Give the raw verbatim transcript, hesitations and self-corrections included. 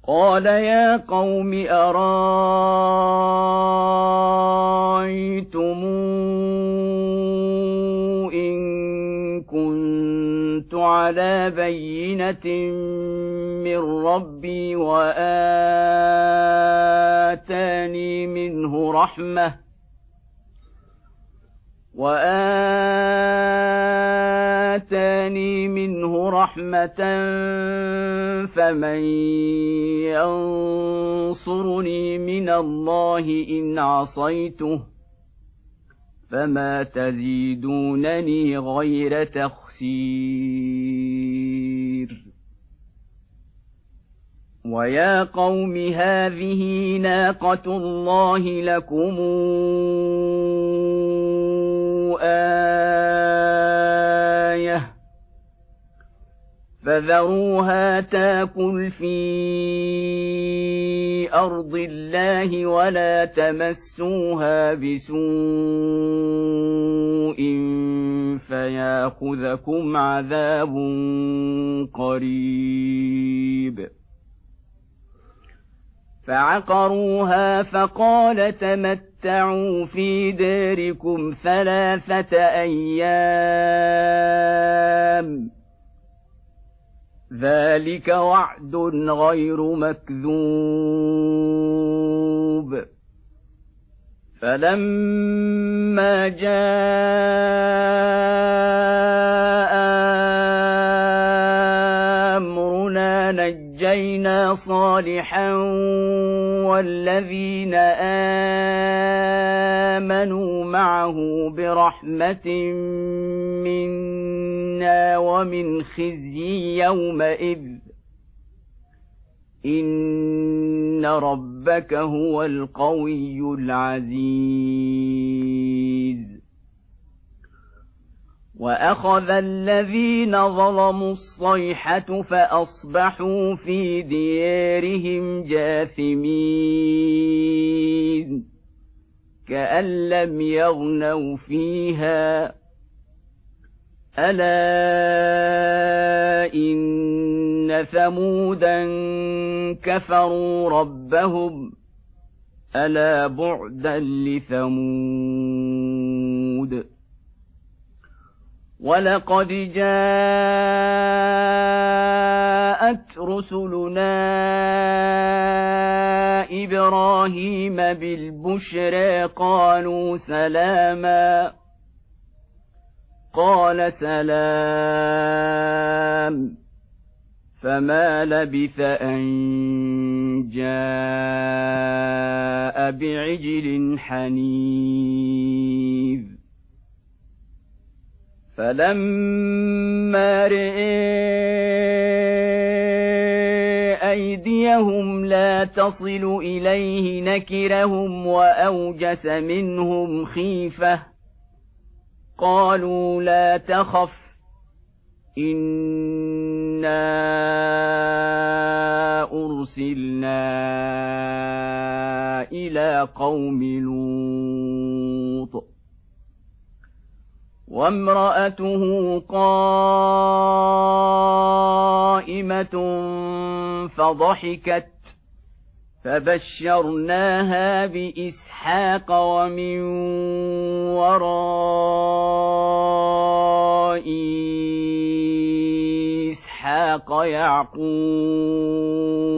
قال يا قوم أرأيتم إن كنت على بينة من ربي وآتاني منه رحمة وآتاني منه رحمة فمن ينصرني من الله إن عصيته فما تزيدونني غير تخسير ويا قوم هذه ناقة الله لكم آية فذروها تاكل في أرض الله ولا تمسوها بسوء فياخذكم عذاب قريب فعقروها فقال تمتعوا في داركم ثلاثة أيام ذلك وعد غير مكذوب فلما جاء أمرنا نجينا صالحا والذين آمنوا معه برحمة منا ومن خزي يومئذ إن ربك هو القوي العزيز وأخذ الذين ظلموا الصيحة فأصبحوا في ديارهم جاثمين كأن لم يغنوا فيها ألا إن ثمودا كفروا ربهم ألا بعدا لثمود ولقد جاءت رسلنا إبراهيم بالبشرى قالوا سلاما قال سلام فما لبث أن جاء بعجل حنيذ فلما رئي أيديهم لا تصل إليه نكرهم وأوجس منهم خيفة قالوا لا تخف إنا أرسلنا إلى قوم لوط وامرأته قائمة فضحكت فبشرناها بإسحاق ومن وراء إسحاق يعقوب